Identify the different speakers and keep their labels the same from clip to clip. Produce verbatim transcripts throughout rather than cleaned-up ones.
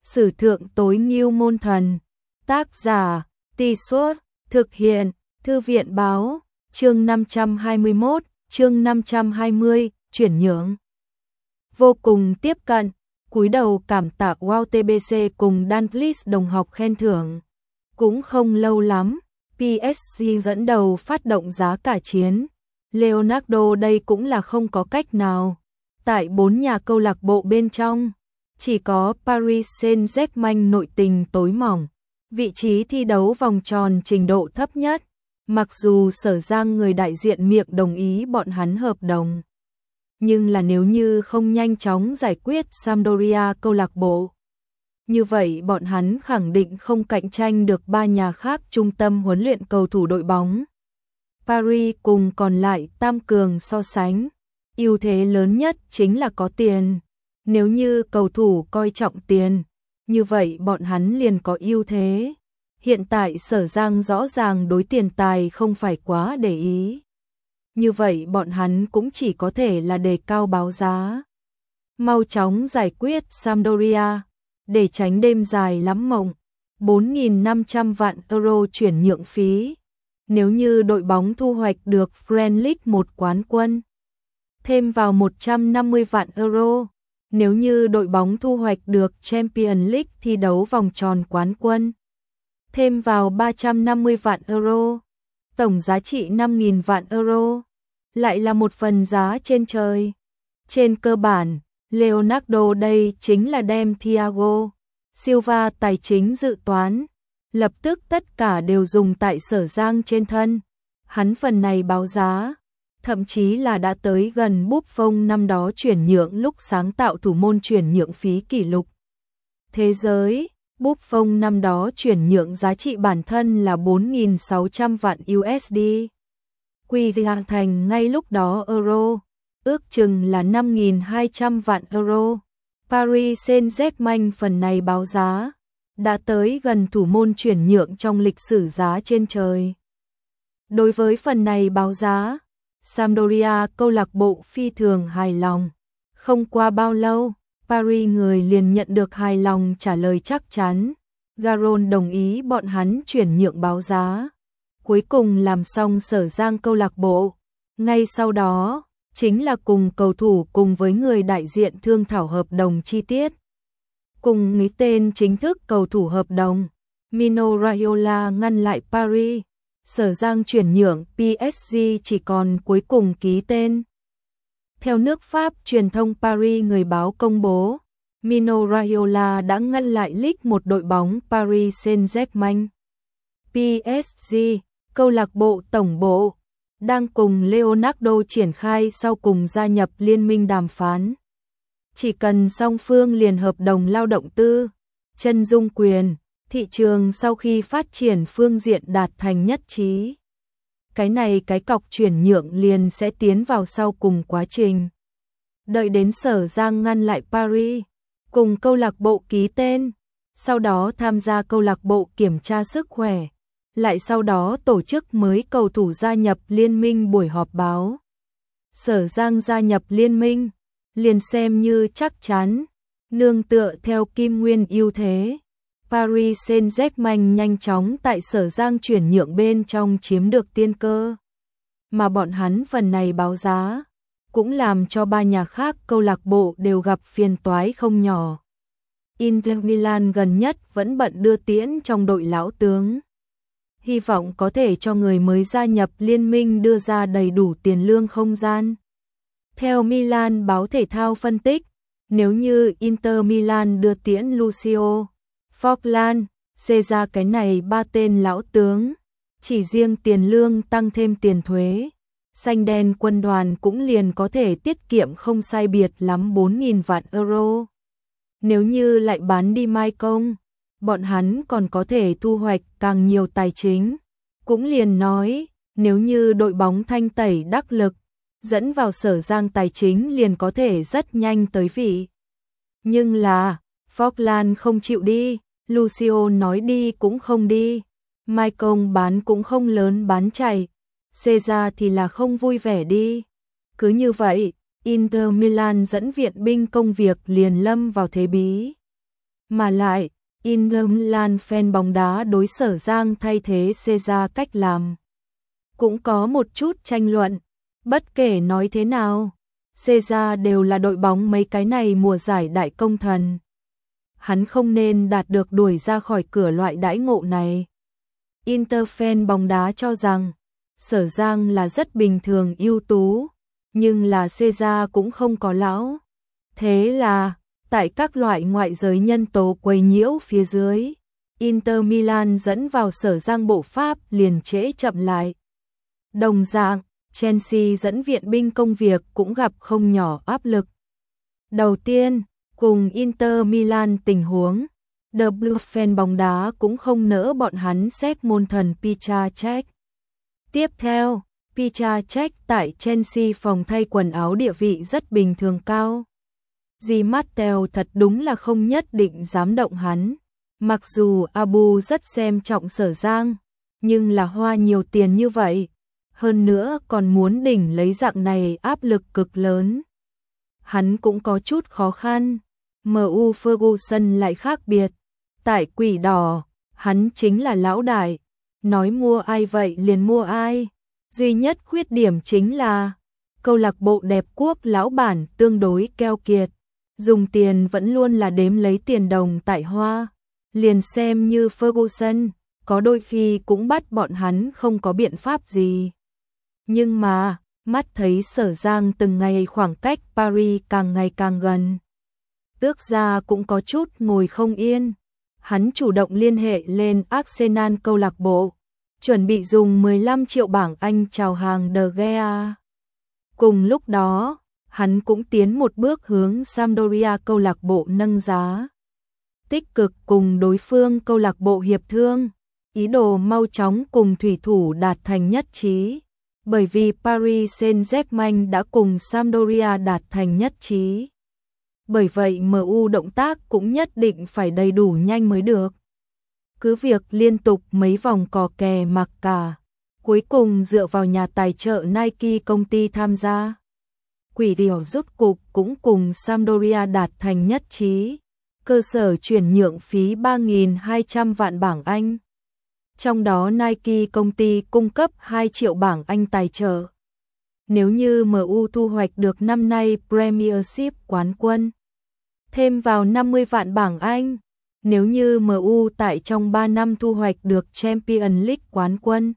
Speaker 1: Sử thượng tối ngưu môn thần. Tác giả, Tì Suốt, thực hiện, Thư viện báo, chương năm trăm hai mươi mốt, chương năm trăm hai mươi, chuyển nhượng. Vô cùng tiếp cận, cúi đầu cảm tạ Wow tê bê xê cùng Dan Please đồng học khen thưởng. Cũng không lâu lắm, pê ét giê dẫn đầu phát động giá cả chiến. Leonardo đây cũng là không có cách nào. Tại bốn nhà câu lạc bộ bên trong, chỉ có Paris Saint-Germain nội tình tối mỏng, vị trí thi đấu vòng tròn trình độ thấp nhất. Mặc dù Sở Giang người đại diện miệng đồng ý bọn hắn hợp đồng, nhưng là nếu như không nhanh chóng giải quyết Sampdoria câu lạc bộ, như vậy bọn hắn khẳng định không cạnh tranh được ba nhà khác trung tâm huấn luyện cầu thủ đội bóng. Paris cùng còn lại tam cường so sánh, ưu thế lớn nhất chính là có tiền. Nếu như cầu thủ coi trọng tiền, như vậy bọn hắn liền có ưu thế. Hiện tại Sở Giang rõ ràng đối tiền tài không phải quá để ý. Như vậy bọn hắn cũng chỉ có thể là đề cao báo giá. Mau chóng giải quyết Sampdoria, để tránh đêm dài lắm mộng. bốn nghìn năm trăm vạn euro chuyển nhượng phí. Nếu như đội bóng thu hoạch được Premier League một quán quân, thêm vào một trăm năm mươi vạn euro. Nếu như đội bóng thu hoạch được Champions League thi đấu vòng tròn quán quân, thêm vào ba trăm năm mươi vạn euro, tổng giá trị năm nghìn vạn euro, lại là một phần giá trên trời. Trên cơ bản, Leonardo đây chính là đem Thiago Silva tài chính dự toán, lập tức tất cả đều dùng tại Sở Giang trên thân. Hắn phần này báo giá, thậm chí là đã tới gần Buffon năm đó chuyển nhượng lúc sáng tạo thủ môn chuyển nhượng phí kỷ lục thế giới. Buffon năm đó chuyển nhượng giá trị bản thân là bốn nghìn sáu trăm vạn u ét đê. Quy ra thành ngay lúc đó euro, ước chừng là năm nghìn hai trăm vạn euro. Paris Saint-Germain phần này báo giá, đã tới gần thủ môn chuyển nhượng trong lịch sử giá trên trời. Đối với phần này báo giá, Sampdoria câu lạc bộ phi thường hài lòng. Không qua bao lâu, Paris người liền nhận được hài lòng trả lời chắc chắn. Garon đồng ý bọn hắn chuyển nhượng báo giá. Cuối cùng làm xong Sở Giang câu lạc bộ. Ngay sau đó, chính là cùng cầu thủ cùng với người đại diện thương thảo hợp đồng chi tiết. Cùng nghĩ tên chính thức cầu thủ hợp đồng, Mino Raiola ngăn lại Paris. Sở Giang chuyển nhượng pê ét giê chỉ còn cuối cùng ký tên. Theo nước Pháp truyền thông Paris người báo công bố, Mino Raiola đã ngăn lại Ligue một đội bóng Paris Saint-Germain. pê ét giê, câu lạc bộ tổng bộ, đang cùng Leonardo triển khai sau cùng gia nhập liên minh đàm phán. Chỉ cần song phương liền hợp đồng lao động tư, chân dung quyền, thị trường sau khi phát triển phương diện đạt thành nhất trí, cái này cái cọc chuyển nhượng liền sẽ tiến vào sau cùng quá trình. Đợi đến Sở Giang ngăn lại Paris, cùng câu lạc bộ ký tên, sau đó tham gia câu lạc bộ kiểm tra sức khỏe, lại sau đó tổ chức mới cầu thủ gia nhập liên minh buổi họp báo. Sở Giang gia nhập liên minh, liền xem như chắc chắn, nương tựa theo kim nguyên ưu thế. Paris Saint-Germain nhanh chóng tại Sở Giang chuyển nhượng bên trong chiếm được tiên cơ. Mà bọn hắn phần này báo giá, cũng làm cho ba nhà khác câu lạc bộ đều gặp phiền toái không nhỏ. Inter Milan gần nhất vẫn bận đưa tiễn trong đội lão tướng. Hy vọng có thể cho người mới gia nhập liên minh đưa ra đầy đủ tiền lương không gian. Theo Milan báo thể thao phân tích, nếu như Inter Milan đưa tiễn Lucio Forlan, xê ra cái này ba tên lão tướng, chỉ riêng tiền lương tăng thêm tiền thuế, xanh đen quân đoàn cũng liền có thể tiết kiệm không sai biệt lắm bốn nghìn vạn euro. Nếu như lại bán đi Mai Công, bọn hắn còn có thể thu hoạch càng nhiều tài chính. Cũng liền nói, nếu như đội bóng thanh tẩy đắc lực, dẫn vào Sở Giang tài chính liền có thể rất nhanh tới vị. Nhưng là, Forlan không chịu đi. Lucio nói đi cũng không đi, Mai Công bán cũng không lớn bán chạy, Caesar thì là không vui vẻ đi. Cứ như vậy, Inter Milan dẫn viện binh công việc liền lâm vào thế bí. Mà lại, Inter Milan fan bóng đá đối Sở Giang thay thế Caesar cách làm cũng có một chút tranh luận. Bất kể nói thế nào, Caesar đều là đội bóng mấy cái này mùa giải đại công thần. Hắn không nên đạt được đuổi ra khỏi cửa loại đãi ngộ này. Inter fan bóng đá cho rằng Sở Giang là rất bình thường ưu tú, nhưng là Caesar cũng không có lão. Thế là, tại các loại ngoại giới nhân tố quấy nhiễu phía dưới, Inter Milan dẫn vào Sở Giang bộ Pháp liền trễ chậm lại. Đồng dạng, Chelsea dẫn viện binh công việc cũng gặp không nhỏ áp lực. Đầu tiên, cùng Inter Milan tình huống, The Blue fan bóng đá cũng không nỡ bọn hắn xét môn thần Petr Cech. Tiếp theo, Petr Cech tại Chelsea phòng thay quần áo địa vị rất bình thường cao. Di Matteo thật đúng là không nhất định dám động hắn. Mặc dù Abu rất xem trọng Sở Giang, nhưng là hoa nhiều tiền như vậy, hơn nữa còn muốn đỉnh lấy dạng này áp lực cực lớn. Hắn cũng có chút khó khăn. em u Ferguson lại khác biệt. Tại Quỷ Đỏ, hắn chính là lão đại. Nói mua ai vậy liền mua ai. Duy nhất khuyết điểm chính là câu lạc bộ đẹp quốc lão bản tương đối keo kiệt. Dùng tiền vẫn luôn là đếm lấy tiền đồng tại hoa. Liền xem như Ferguson, có đôi khi cũng bắt bọn hắn không có biện pháp gì. Nhưng mà, mắt thấy Sở Giang từng ngày khoảng cách Paris càng ngày càng gần. Tước gia cũng có chút ngồi không yên. Hắn chủ động liên hệ lên Arsenal câu lạc bộ, chuẩn bị dùng mười lăm triệu bảng Anh chào hàng De Gea. Cùng lúc đó, hắn cũng tiến một bước hướng Sampdoria câu lạc bộ nâng giá. Tích cực cùng đối phương câu lạc bộ hiệp thương, ý đồ mau chóng cùng thủy thủ đạt thành nhất trí. Bởi vì Paris Saint-Germain đã cùng Sampdoria đạt thành nhất trí. Bởi vậy em u động tác cũng nhất định phải đầy đủ nhanh mới được. Cứ việc liên tục mấy vòng cò kè mặc cả, cuối cùng dựa vào nhà tài trợ Nike công ty tham gia. Quỷ Điểu rút cục cũng cùng Sampdoria đạt thành nhất trí. Cơ sở chuyển nhượng phí ba nghìn hai trăm vạn bảng Anh. Trong đó Nike công ty cung cấp hai triệu bảng Anh tài trợ. Nếu như em u thu hoạch được năm nay Premiership quán quân, thêm vào năm mươi vạn bảng Anh. Nếu như em u tại trong ba năm thu hoạch được Champions League quán quân,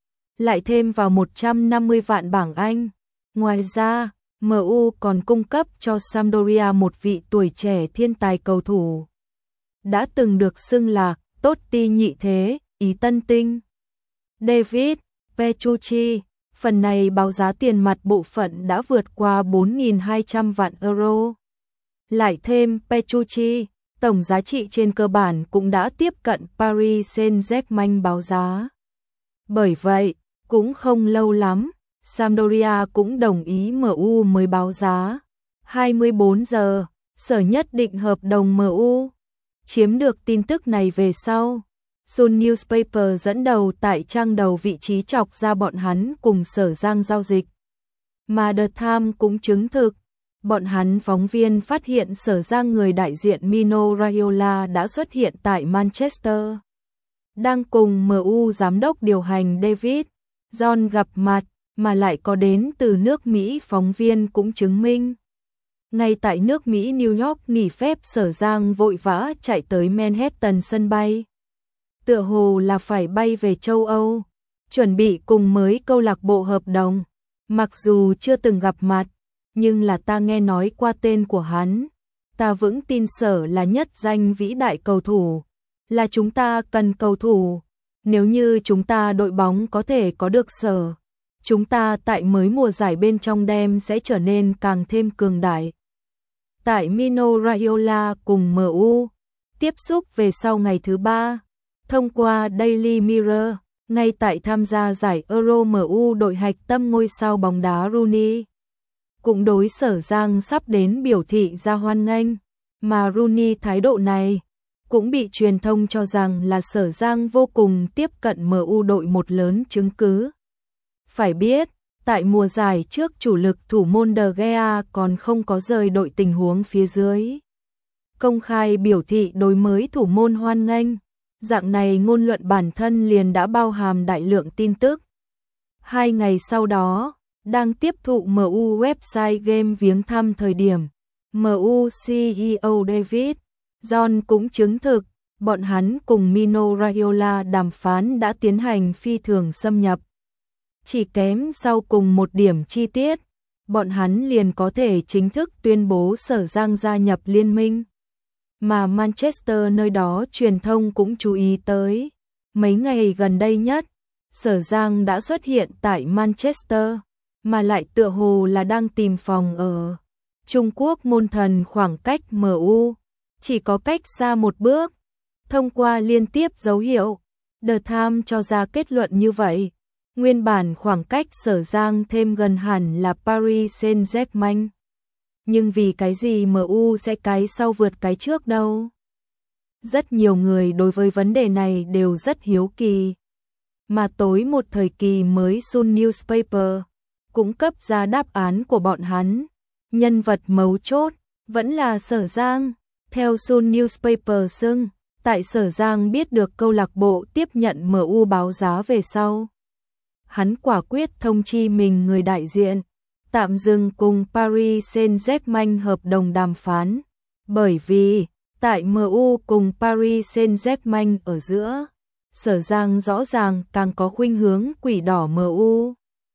Speaker 1: lại thêm vào một trăm năm mươi vạn bảng Anh. Ngoài ra, em u còn cung cấp cho Sampdoria một vị tuổi trẻ thiên tài cầu thủ. Đã từng được xưng là Totti nhị thế, ý tân tinh. David Petrucci, phần này báo giá tiền mặt bộ phận đã vượt qua bốn nghìn hai trăm vạn euro. Lại thêm Petrucci, tổng giá trị trên cơ bản cũng đã tiếp cận Paris Saint-Germain báo giá. Bởi vậy, cũng không lâu lắm, Sampdoria cũng đồng ý em u mới báo giá. hai mươi bốn giờ, Sở nhất định hợp đồng em u. Chiếm được tin tức này về sau, Sun Newspaper dẫn đầu tại trang đầu vị trí chọc ra bọn hắn cùng Sở Giang giao dịch. Mà The Times cũng chứng thực, bọn hắn phóng viên phát hiện Sở Giang người đại diện Mino Raiola đã xuất hiện tại Manchester. Đang cùng em u giám đốc điều hành David John gặp mặt, mà lại có đến từ nước Mỹ phóng viên cũng chứng minh. Ngay tại nước Mỹ New York nghỉ phép Sở Giang vội vã chạy tới Manhattan sân bay. Tựa hồ là phải bay về châu Âu, chuẩn bị cùng mới câu lạc bộ hợp đồng. Mặc dù chưa từng gặp mặt, nhưng là ta nghe nói qua tên của hắn. Ta vững tin Sở là nhất danh vĩ đại cầu thủ, là chúng ta cần cầu thủ. Nếu như chúng ta đội bóng có thể có được Sở, chúng ta tại mới mùa giải bên trong đem sẽ trở nên càng thêm cường đại. Tại Mino Raiola cùng em u tiếp xúc về sau ngày thứ ba, thông qua Daily Mirror, ngay tại tham gia giải Euro em u đội hạch tâm ngôi sao bóng đá Rooney cũng đối Sở Giang sắp đến biểu thị ra hoan nghênh, mà Rooney thái độ này cũng bị truyền thông cho rằng là Sở Giang vô cùng tiếp cận em u đội một lớn chứng cứ. Phải biết, tại mùa giải trước chủ lực thủ môn De Gea còn không có rời đội tình huống phía dưới. công khai biểu thị đối mới thủ môn hoan nghênh. Dạng này ngôn luận bản thân liền đã bao hàm đại lượng tin tức. Hai ngày sau đó, đang tiếp thụ em u website game viếng thăm thời điểm, em u xê e ô David John cũng chứng thực, bọn hắn cùng Mino Raiola đàm phán đã tiến hành phi thường xâm nhập. Chỉ kém sau cùng một điểm chi tiết, bọn hắn liền có thể chính thức tuyên bố Sở Giang gia nhập liên minh. Mà Manchester nơi đó truyền thông cũng chú ý tới. Mấy ngày gần đây nhất, Sở Giang đã xuất hiện tại Manchester, mà lại tựa hồ là đang tìm phòng ở. Trung Quốc môn thần khoảng cách em u, chỉ có cách xa một bước. Thông qua liên tiếp dấu hiệu, The Times cho ra kết luận như vậy. Nguyên bản khoảng cách Sở Giang thêm gần hẳn là Paris Saint-Germain. Nhưng vì cái gì em u sẽ cái sau vượt cái trước đâu? Rất nhiều người đối với vấn đề này đều rất hiếu kỳ. Mà tối một thời kỳ mới Sun Newspaper cũng cấp ra đáp án của bọn hắn. Nhân vật mấu chốt vẫn là Sở Giang. Theo Sun Newspaper xưng, tại Sở Giang biết được câu lạc bộ tiếp nhận em u báo giá về sau, hắn quả quyết thông chi mình người đại diện, tạm dừng cùng Paris Saint-Germain hợp đồng đàm phán, bởi vì tại em u cùng Paris Saint-Germain ở giữa, Sở Giang rõ ràng càng có khuynh hướng quỷ đỏ em u.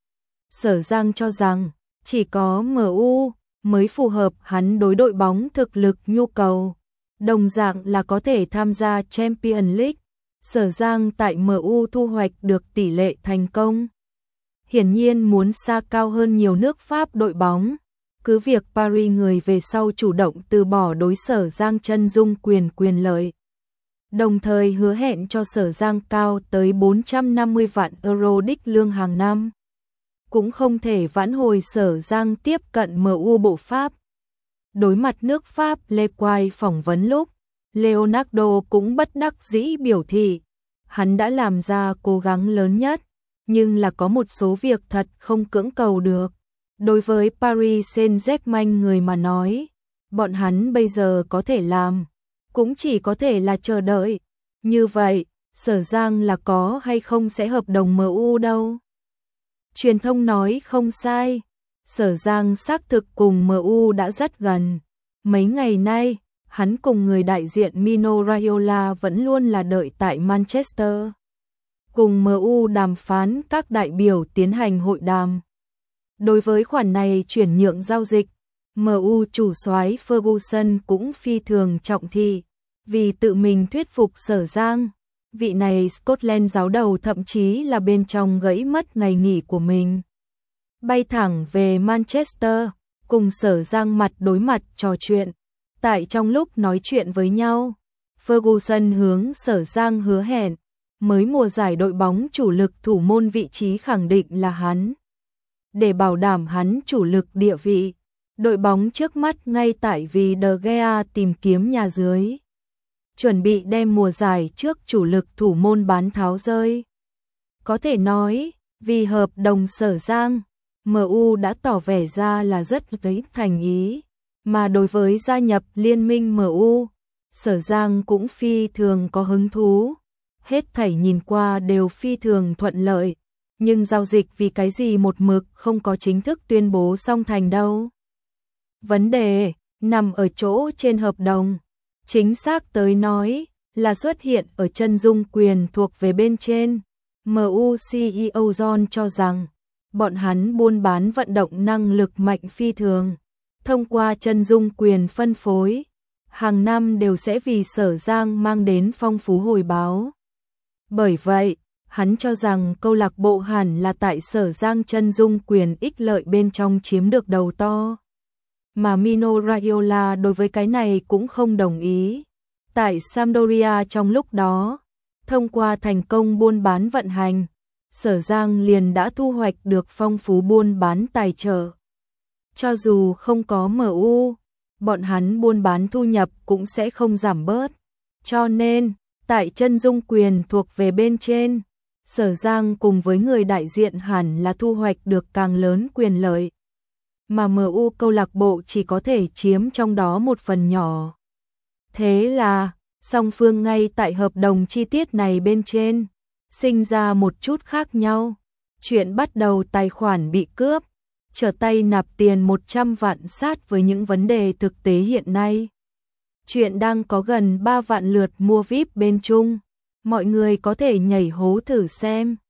Speaker 1: Sở Giang cho rằng chỉ có em u mới phù hợp hắn đối đội bóng thực lực nhu cầu, đồng dạng là có thể tham gia Champions League. Sở Giang tại em u thu hoạch được tỷ lệ thành công, hiển nhiên muốn xa cao hơn nhiều nước Pháp đội bóng. Cứ việc Paris người về sau chủ động từ bỏ đối Sở Giang chân dung quyền quyền lợi, đồng thời hứa hẹn cho Sở Giang cao tới bốn trăm năm mươi vạn euro đích lương hàng năm, cũng không thể vãn hồi Sở Giang tiếp cận em u bộ Pháp. Đối mặt nước Pháp Lê Quai phỏng vấn lúc, Leonardo cũng bất đắc dĩ biểu thị, hắn đã làm ra cố gắng lớn nhất, nhưng là có một số việc thật không cưỡng cầu được. Đối với Paris Saint-Germain người mà nói, bọn hắn bây giờ có thể làm, cũng chỉ có thể là chờ đợi. Như vậy, Sở Giang là có hay không sẽ hợp đồng em u đâu. Truyền thông nói không sai, Sở Giang xác thực cùng em u đã rất gần. Mấy ngày nay, hắn cùng người đại diện Mino Raiola vẫn luôn là đợi tại Manchester. Cùng em u đàm phán, các đại biểu tiến hành hội đàm. Đối với khoản này chuyển nhượng giao dịch, em u chủ soái Ferguson cũng phi thường trọng thị, vì tự mình thuyết phục Sở Giang. Vị này Scotland giáo đầu thậm chí là bên trong gãy mất ngày nghỉ của mình, bay thẳng về Manchester, cùng Sở Giang mặt đối mặt trò chuyện. Tại trong lúc nói chuyện với nhau, Ferguson hướng Sở Giang hứa hẹn, mới mùa giải đội bóng chủ lực thủ môn vị trí khẳng định là hắn. Để bảo đảm hắn chủ lực địa vị, đội bóng trước mắt ngay tại vì De Gea tìm kiếm nhà dưới, chuẩn bị đem mùa giải trước chủ lực thủ môn bán tháo rơi. Có thể nói, vì hợp đồng Sở Giang, em u đã tỏ vẻ ra là rất thấy thành ý, mà đối với gia nhập liên minh em u, Sở Giang cũng phi thường có hứng thú. Hết thảy nhìn qua đều phi thường thuận lợi, nhưng giao dịch vì cái gì một mực không có chính thức tuyên bố xong thành đâu. Vấn đề nằm ở chỗ trên hợp đồng, chính xác tới nói là xuất hiện ở chân dung quyền thuộc về bên trên. em u xê e ô John cho rằng, bọn hắn buôn bán vận động năng lực mạnh phi thường, thông qua chân dung quyền phân phối, hàng năm đều sẽ vì Sở Giang mang đến phong phú hồi báo. Bởi vậy, hắn cho rằng câu lạc bộ hẳn là tại Sở Giang chân dung quyền ích lợi bên trong chiếm được đầu to. Mà Mino Raiola đối với cái này cũng không đồng ý. Tại Sampdoria trong lúc đó, thông qua thành công buôn bán vận hành, Sở Giang liền đã thu hoạch được phong phú buôn bán tài trợ. Cho dù không có em u, bọn hắn buôn bán thu nhập cũng sẽ không giảm bớt. Cho nên, tại chân dung quyền thuộc về bên trên, Sở Giang cùng với người đại diện hẳn là thu hoạch được càng lớn quyền lợi, mà em u câu lạc bộ chỉ có thể chiếm trong đó một phần nhỏ. Thế là, song phương ngay tại hợp đồng chi tiết này bên trên, sinh ra một chút khác nhau. Chuyện bắt đầu tài khoản bị cướp, trở tay nạp tiền một trăm vạn sát với những vấn đề thực tế hiện nay. Chuyện đang có gần ba vạn lượt mua vi ai pi bên Trung, mọi người có thể nhảy hố thử xem.